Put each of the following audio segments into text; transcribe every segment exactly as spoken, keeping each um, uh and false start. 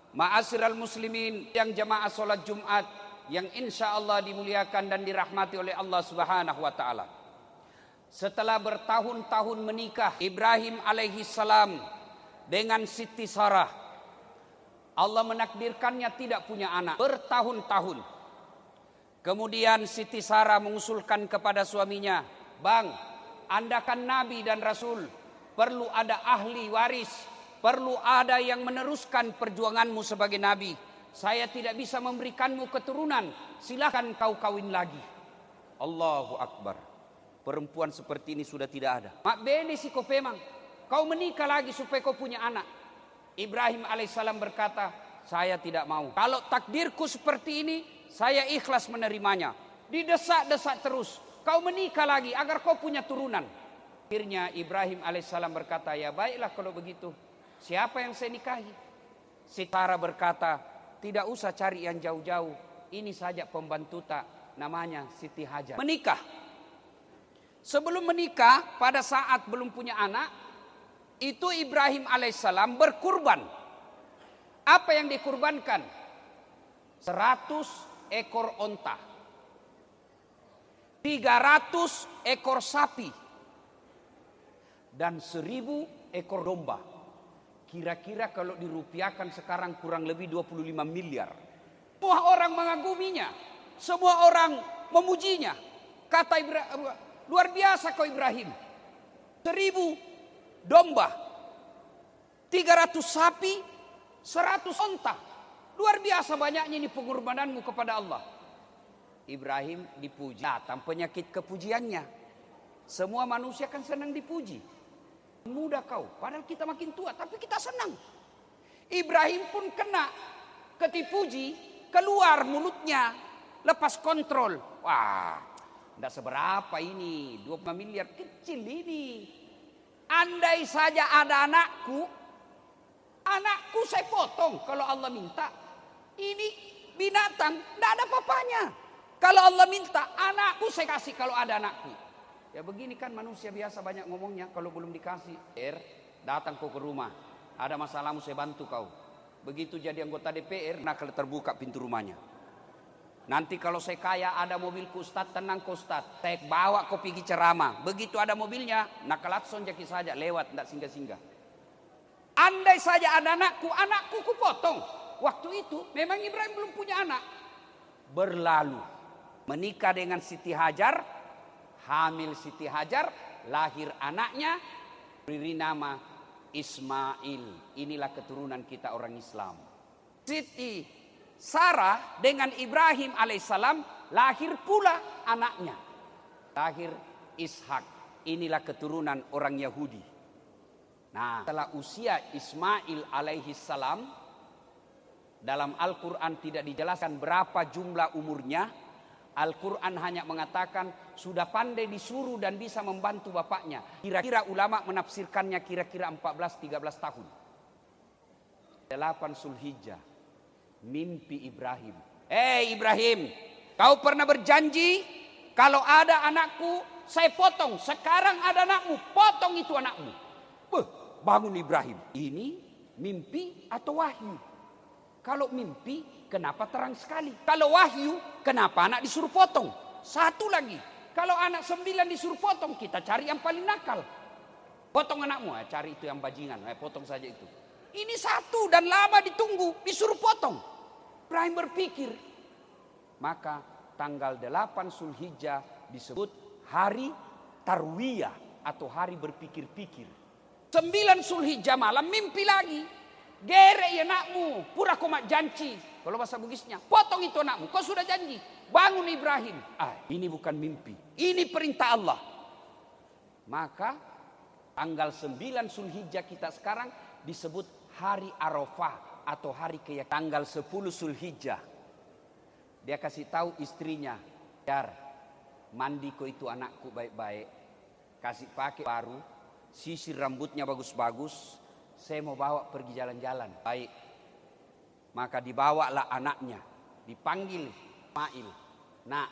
Ma'asyiral muslimin yang jamaah sholat Jumat yang insya Allah dimuliakan dan dirahmati oleh Allah Subhanahu wa ta'ala. Setelah bertahun-tahun menikah, Ibrahim alaihi salam dengan Siti Sarah, Allah menakdirkannya tidak punya anak bertahun-tahun. Kemudian Siti Sarah mengusulkan kepada suaminya, "Bang, Anda kan nabi dan rasul, perlu ada ahli waris, perlu ada yang meneruskan perjuanganmu sebagai nabi. Saya tidak bisa memberikanmu keturunan, silakan kau kawin lagi." Allahu Akbar. Perempuan seperti ini sudah tidak ada. Mak bene si kau memang, kau menikah lagi supaya kau punya anak. Ibrahim alaihissalam berkata, "Saya tidak mau. Kalau takdirku seperti ini, saya ikhlas menerimanya." Didesak-desak terus, "Kau menikah lagi agar kau punya turunan." Akhirnya Ibrahim alaihissalam berkata, "Ya baiklah kalau begitu. Siapa yang saya nikahi?" Siti Sarah berkata, "Tidak usah cari yang jauh-jauh. Ini saja pembantu tak, namanya Siti Hajar." Menikah. Sebelum menikah, pada saat belum punya anak, itu Ibrahim alaihissalam berkurban. Apa yang dikurbankan? Seratus ekor onta, tiga ratus ekor sapi, dan seribu ekor domba. Kira-kira kalau dirupiahkan sekarang kurang lebih dua puluh lima miliar. Semua orang mengaguminya, semua orang memujinya. Kata Ibrahim, "Luar biasa kau Ibrahim. Seribu domba, tiga ratus sapi, seratus onta. Luar biasa banyaknya ini pengorbananmu kepada Allah." Ibrahim dipuji. Datang penyakit kepujiannya. Semua manusia kan senang dipuji. Muda kau, padahal kita makin tua, tapi kita senang. Ibrahim pun kena ketipuji, keluar mulutnya, lepas kontrol. Wah, tidak seberapa ini, dua puluh lima miliar, kecil ini. Andai saja ada anakku, anakku saya potong kalau Allah minta. Ini binatang, tidak ada apa-apanya. Kalau Allah minta, anakku saya kasih kalau ada anakku. Ya begini kan manusia biasa banyak ngomongnya, kalau belum dikasih. Er, datang kau ke rumah, ada masalahmu saya bantu kau. Begitu jadi anggota D P R, nah kalau terbuka pintu rumahnya. Nanti kalau saya kaya ada mobilku Ustaz, tenang kau Ustaz, saya bawa kau pergi ceramah. Begitu ada mobilnya, nak kelakson jaki saja lewat, tidak singgah-singgah. Andai saja ada anakku, anakku ku potong. Waktu itu memang Ibrahim belum punya anak. Berlalu, menikah dengan Siti Hajar, hamil Siti Hajar, lahir anaknya, beri nama Ismail. Inilah keturunan kita orang Islam. Siti Sarah dengan Ibrahim alaihissalam lahir pula anaknya. Lahir Ishak. Inilah keturunan orang Yahudi. Nah, setelah usia Ismail alaihissalam, dalam Al-Quran tidak dijelaskan berapa jumlah umurnya. Al-Quran hanya mengatakan sudah pandai disuruh dan bisa membantu bapaknya. Kira-kira ulama menafsirkannya kira-kira empat belas tiga belas tahun. delapan Zulhijjah. Mimpi Ibrahim. Eh Ibrahim, kau pernah berjanji kalau ada anakku saya potong. Sekarang ada anakmu, potong itu anakmu. Beuh, bangun Ibrahim. Ini mimpi atau wahyu? Kalau mimpi, kenapa terang sekali? Kalau wahyu, kenapa anak disuruh potong? Satu lagi, kalau anak sembilan disuruh potong, kita cari yang paling nakal. Potong anakmu, eh, cari itu yang bajingan, eh, potong saja itu. Ini satu dan lama ditunggu, disuruh potong. Ibrahim berpikir. Maka tanggal delapan Zulhijjah disebut hari Tarwiyah atau hari berpikir-pikir. Sembilan Zulhijjah malam mimpi lagi. Gerek ya anakmu, pura komak janji. Kalau bahasa Bugisnya, potong itu anakmu, kau sudah janji. Bangun Ibrahim. Ah, ini bukan mimpi, ini perintah Allah. Maka tanggal sembilan Zulhijjah kita sekarang disebut hari Arafah atau hari keyakinan. Tanggal sepuluh Zulhijjah dia kasih tahu istrinya, "Jar, mandi kau itu anakku baik-baik, kasih pakai baru, sisir rambutnya bagus-bagus. Saya mau bawa pergi jalan-jalan." Baik. Maka dibawalah anaknya. Dipanggil Ismail. "Nak,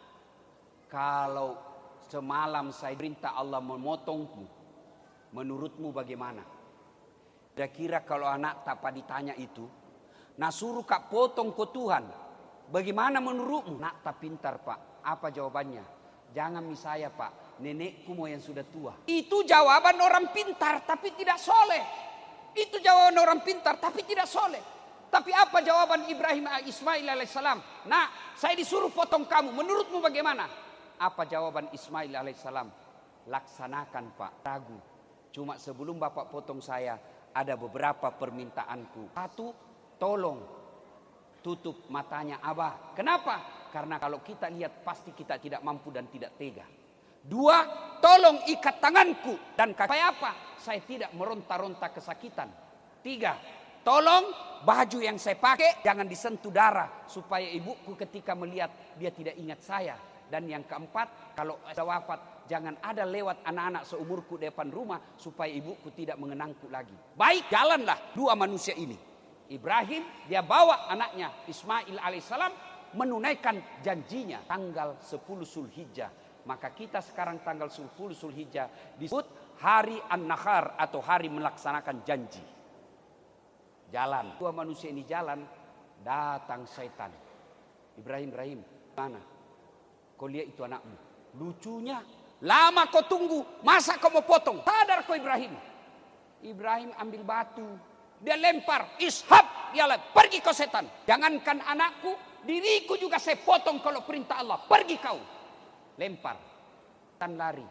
kalau semalam saya perintah Allah memotongmu, menurutmu bagaimana?" Kira-kira kalau anak tak ditanya itu, Nah suruh kak potong ko Tuhan. Bagaimana menurutmu? Nak tak pintar pak. Apa jawabannya? Jangan misaya pak. Nenekku mau yang sudah tua. Itu jawaban orang pintar tapi tidak soleh. Itu jawaban orang pintar tapi tidak soleh. Tapi apa jawaban Ibrahim Ismail alaihissalam? Nah saya disuruh potong kamu. Menurutmu bagaimana? Apa jawaban Ismail alaihissalam? Laksanakan pak. Ragu. Cuma sebelum bapak potong saya. Ada beberapa permintaanku. Satu. Tolong tutup matanya Abah. Kenapa? Karena kalau kita lihat pasti kita tidak mampu dan tidak tega. Dua, tolong ikat tanganku dan kaki. Supaya apa? Saya tidak meronta-ronta kesakitan. Tiga, tolong baju yang saya pakai jangan disentuh darah. Supaya ibuku ketika melihat dia tidak ingat saya. Dan yang keempat, kalau ada wafat jangan ada lewat anak-anak seumurku di depan rumah. Supaya ibuku tidak mengenangku lagi. Baik, jalanlah dua manusia ini. Ibrahim dia bawa anaknya Ismail alaihissalam menunaikan janjinya tanggal sepuluh Zulhijjah. Maka kita sekarang tanggal sepuluh Zulhijjah disebut hari An-Nahar atau hari melaksanakan janji. Jalan. Dua manusia ini jalan, datang setan. Ibrahim, Ibrahim, mana? Kau lihat itu anakmu. Lucunya, lama kau tunggu, masa kau mau potong? Sadar kau Ibrahim. Ibrahim ambil batu. Dia lempar, ishab, dia pergi kau setan. Jangankan anakku, diriku juga saya potong kalau perintah Allah. Pergi kau. Lempar. Dan lari.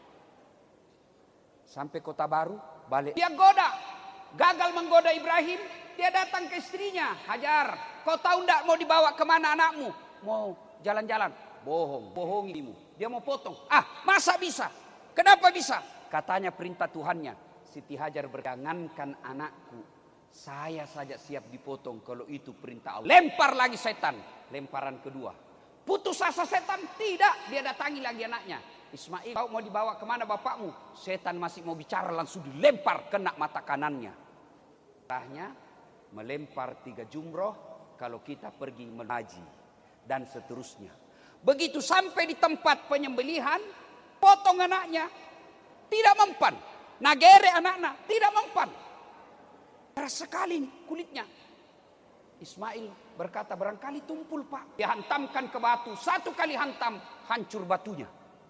Sampai kota baru, balik. Dia goda. Gagal menggoda Ibrahim, dia datang ke istrinya. Hajar, kau tahu enggak mau dibawa kemana anakmu? Mau jalan-jalan. Bohong, bohongimu. Dia mau potong. Ah, masa bisa? Kenapa bisa? Katanya perintah Tuhannya. Siti Hajar berjangankan anakku. Saya saja siap dipotong kalau itu perintah Allah. Lempar lagi setan. Lemparan kedua. Putus asa setan? Tidak. Dia datangi lagi anaknya. Ismail, kau mau dibawa kemana bapakmu? Setan masih mau bicara langsung dilempar kena mata kanannya. Setelahnya melempar tiga jumroh kalau kita pergi mengaji. Dan seterusnya. Begitu sampai di tempat penyembelihan. Potong anaknya. Tidak mempan. Nagere anaknya. Tidak mempan. Keras sekali nih kulitnya. Ismail berkata barangkali tumpul pak. Dia hantamkan ke batu. Satu kali hantam hancur batunya.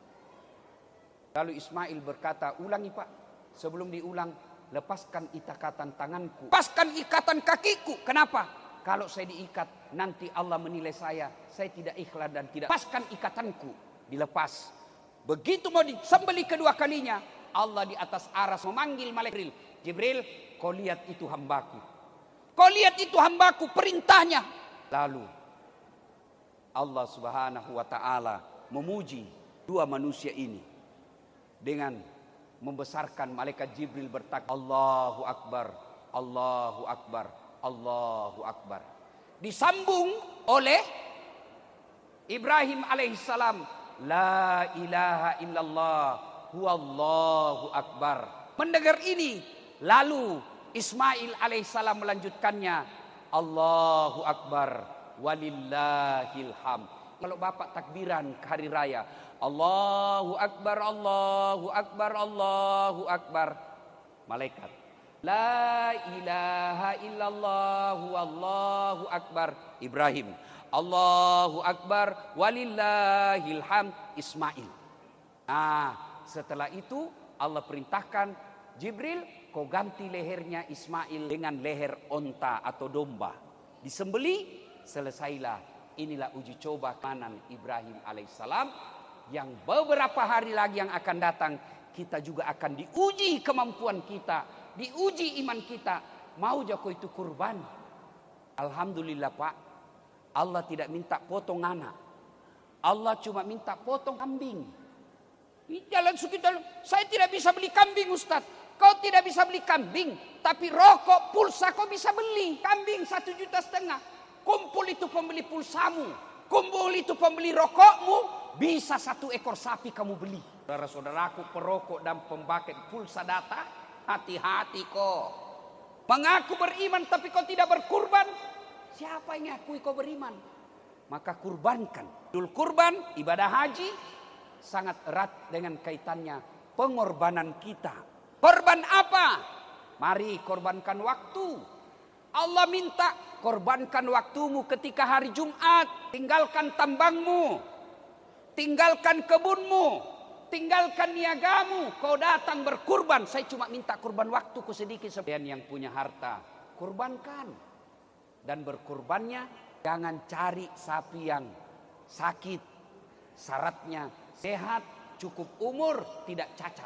Lalu Ismail berkata ulangi pak. Sebelum diulang lepaskan ikatan tanganku. Lepaskan ikatan kakiku. Kenapa? Kalau saya diikat nanti Allah menilai saya. Saya tidak ikhlas dan tidak. Lepaskan ikatanku. Dilepas. Begitu mau disembelih kedua kalinya. Allah di atas aras memanggil malaikat Jibril. Jibril, kau lihat itu hambaku. Kau lihat itu hambaku, perintahnya. Lalu Allah subhanahu wa ta'ala memuji dua manusia ini. Dengan membesarkan malaikat Jibril bertakbir. Allahu Akbar, Allahu Akbar, Allahu Akbar. Disambung oleh Ibrahim alaihissalam. La ilaha illallah, huwallahu akbar. Mendengar ini. Lalu Ismail alaihissalam melanjutkannya. Allahu Akbar walillahil hamd. Kalau bapak takbiran hari raya. Allahu Akbar, Allahu Akbar, Allahu Akbar. Malaikat. La ilaha illallah wallahu akbar. Ibrahim. Allahu Akbar walillahil hamd. Ismail. Nah setelah itu Allah perintahkan Jibril. Kau ganti lehernya Ismail dengan leher onta atau domba. Disembeli, selesailah. Inilah uji coba kanan Ibrahim alaihissalam. Yang beberapa hari lagi yang akan datang. Kita juga akan diuji kemampuan kita. Diuji iman kita. Mau jago itu kurban. Alhamdulillah pak. Allah tidak minta potong anak. Allah cuma minta potong kambing. Di jalan sekitar. Saya tidak bisa beli kambing Ustadz. Kau tidak bisa beli kambing, tapi rokok, pulsa kau bisa beli. Kambing satu juta setengah. Kumpul itu pembeli pulsamu. Kumpul itu pembeli rokokmu. Bisa satu ekor sapi kamu beli. Saudara-saudaraku perokok dan pembangkit pulsa data. Hati-hati kau. Mengaku beriman tapi kau tidak berkurban. Siapa yang ngakui kau beriman? Maka kurbankan. Dul kurban, ibadah haji. Sangat erat dengan kaitannya pengorbanan kita. Korban apa? Mari korbankan waktu. Allah minta, korbankan waktumu ketika hari Jumat. Tinggalkan tambangmu, tinggalkan kebunmu, tinggalkan niagamu. Kau datang berkurban. Saya cuma minta kurban waktuku sedikit. Sebagian yang punya harta, kurbankan. Dan berkurbannya jangan cari sapi yang sakit. Syaratnya sehat, cukup umur, tidak cacat.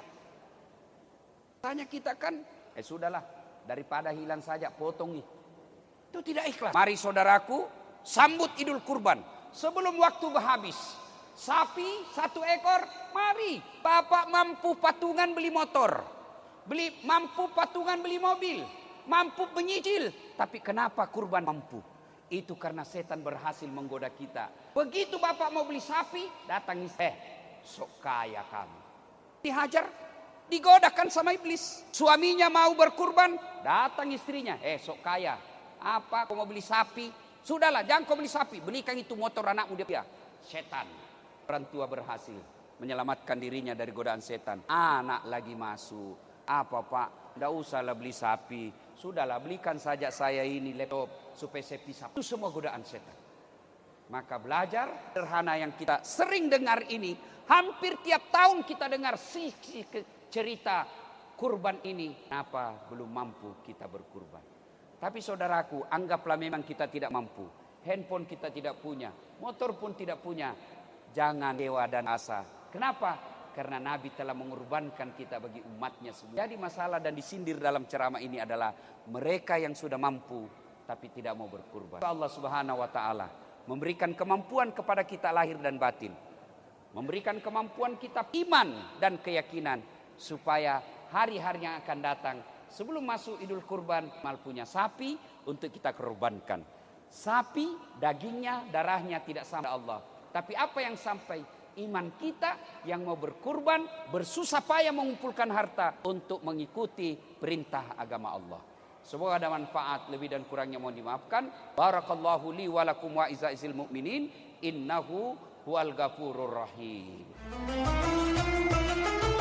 Tanya kita kan, eh sudahlah, daripada hilang saja potong nih. Itu tidak ikhlas. Mari saudaraku, sambut Idul Kurban sebelum waktu habis. Sapi satu ekor, mari. Bapak mampu patungan beli motor, beli mampu patungan beli mobil, mampu menyicil. Tapi kenapa kurban mampu? Itu karena setan berhasil menggoda kita. Begitu bapak mau beli sapi, datang eh sok kaya kamu. Dihajar, digodakan sama iblis. Suaminya mau berkurban, datang istrinya, eh sok kaya. Apa kau mau beli sapi? Sudahlah, jangan kau beli sapi, belikan itu motor anakmu dia. Setan. Orang tua berhasil menyelamatkan dirinya dari godaan setan. Anak lagi masuk. Apa pak? Tidak usahlah beli sapi. Sudahlah, belikan saja saya ini laptop supaya saya bisa. Itu semua godaan setan. Maka belajar sederhana yang kita sering dengar ini. Hampir tiap tahun kita dengar sisi cerita kurban ini. Kenapa belum mampu kita berkurban? Tapi saudaraku, anggaplah memang kita tidak mampu. Handphone kita tidak punya. Motor pun tidak punya. Jangan dewa dan asa. Kenapa? Karena Nabi telah mengorbankan kita bagi umatnya semua. Jadi masalah dan disindir dalam ceramah ini adalah mereka yang sudah mampu tapi tidak mau berkurban. Allah Subhanahu wa taala memberikan kemampuan kepada kita lahir dan batin. Memberikan kemampuan kita iman dan keyakinan supaya hari-hari yang akan datang sebelum masuk Idul Kurban mal punya sapi untuk kita korbankan. Sapi dagingnya, darahnya tidak sama Allah. Tapi apa yang sampai? Iman kita yang mau berkurban, bersusah payah mengumpulkan harta untuk mengikuti perintah agama Allah. Semoga ada manfaat, lebih dan kurangnya mohon dimaafkan. Barakallahu li wa lakum wa izza'il mu'minin. Innahu huwal ghafurur rahim.